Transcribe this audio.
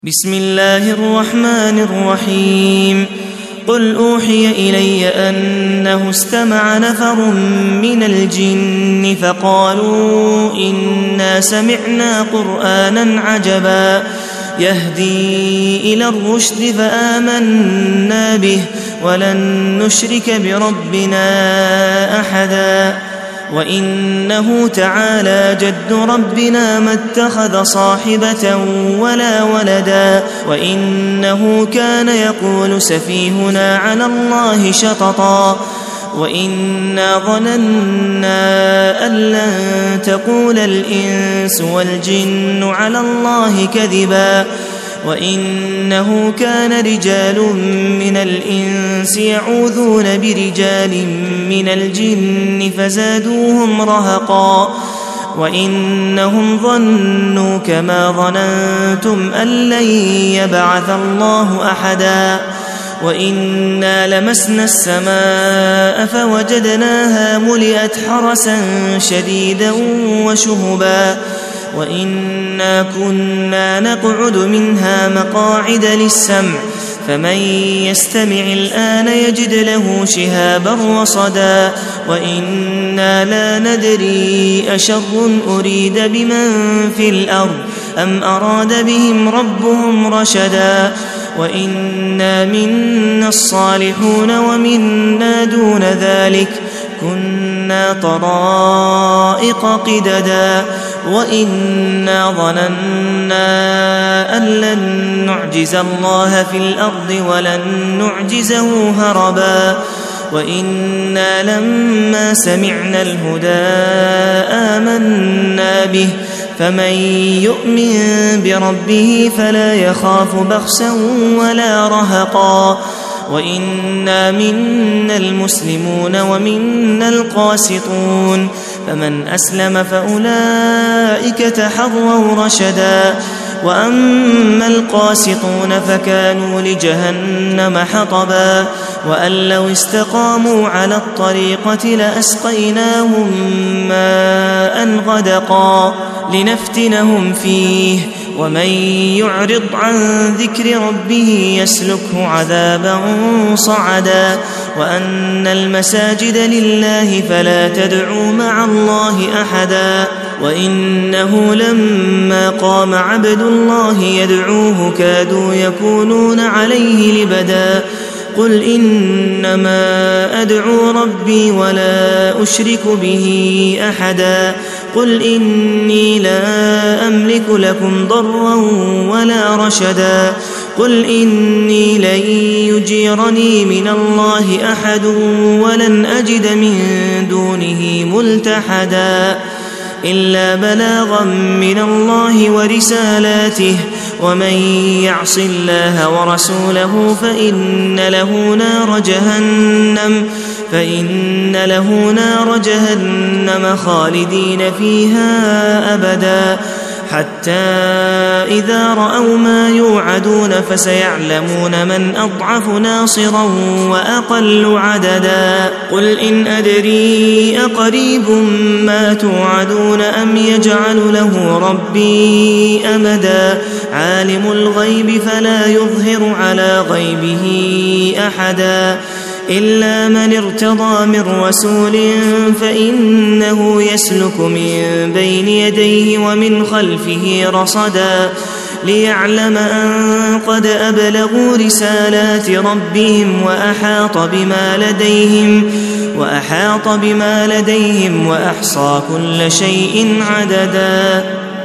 بسم الله الرحمن الرحيم قل أوحي إلي أنه استمع نفر من الجن فقالوا إنا سمعنا قرآنا عجبا يهدي إلى الرشد فآمنا به ولن نشرك بربنا أحدا وإنه تعالى جد ربنا ما اتخذ صاحبة ولا ولدا وإنه كان يقول سفيهنا على الله شططا وإنا ظننا أن لن تقول الإنس والجن على الله كذبا وإنه كان رجال من الإنس يعوذون برجال من الجن فزادوهم رهقا وإنهم ظنوا كما ظننتم أن لن يبعث الله أحدا وإنا لمسنا السماء فوجدناها ملئت حرسا شديدا وشهبا وإنا كنا نقعد منها مقاعد للسمع فمن يستمع الآن يجد له شهابا رصدا وإنا لا ندري أشر أريد بمن في الأرض أم أراد بهم ربهم رشدا وإنا منا الصالحون ومنا دون ذلك كنا طرائق قددا وإنا ظننا أن لن نعجز الله في الأرض ولن نعجزه هربا وإنا لما سمعنا الهدى آمنا به فمن يؤمن بربه فلا يخاف بخسا ولا رهقا وإنا منا المسلمون ومنا القاسطون فمن أسلم فأولئك تحروا رشدا وأما القاسطون فكانوا لجهنم حطبا وأن لو استقاموا على الطريقة لأسقيناهم ماء غدقا لنفتنهم فيه ومن يعرض عن ذكر ربه يسلكه عذابا صعدا وأن المساجد لله فلا تدعوا مع الله أحدا وإنه لما قام عبد الله يدعوه كادوا يكونون عليه لبدا قل إنما أدعو ربي ولا أشرك به أحدا قل إني لا أملك لكم ضرا ولا رشدا قل إني لن يجيرني من الله أحد ولن أجد من دونه ملتحدا إلا بلاغا من الله ورسالاته ومن يعص الله ورسوله فإن له نار جهنم خالدين فيها أبدا حتى إذا رأوا ما يوعدون فسيعلمون من أضعف ناصرا وأقل عددا قل إن أدري أقريب ما توعدون أم يجعل له ربي أمدا عالم الغيب فلا يظهر على غيبه أحدا إلا من ارتضى من رسول فإنه يسلك من بين يديه ومن خلفه رصدا ليعلم أن قد أبلغوا رسالات ربهم وأحاط بما لديهم وأحصى كل شيء عددا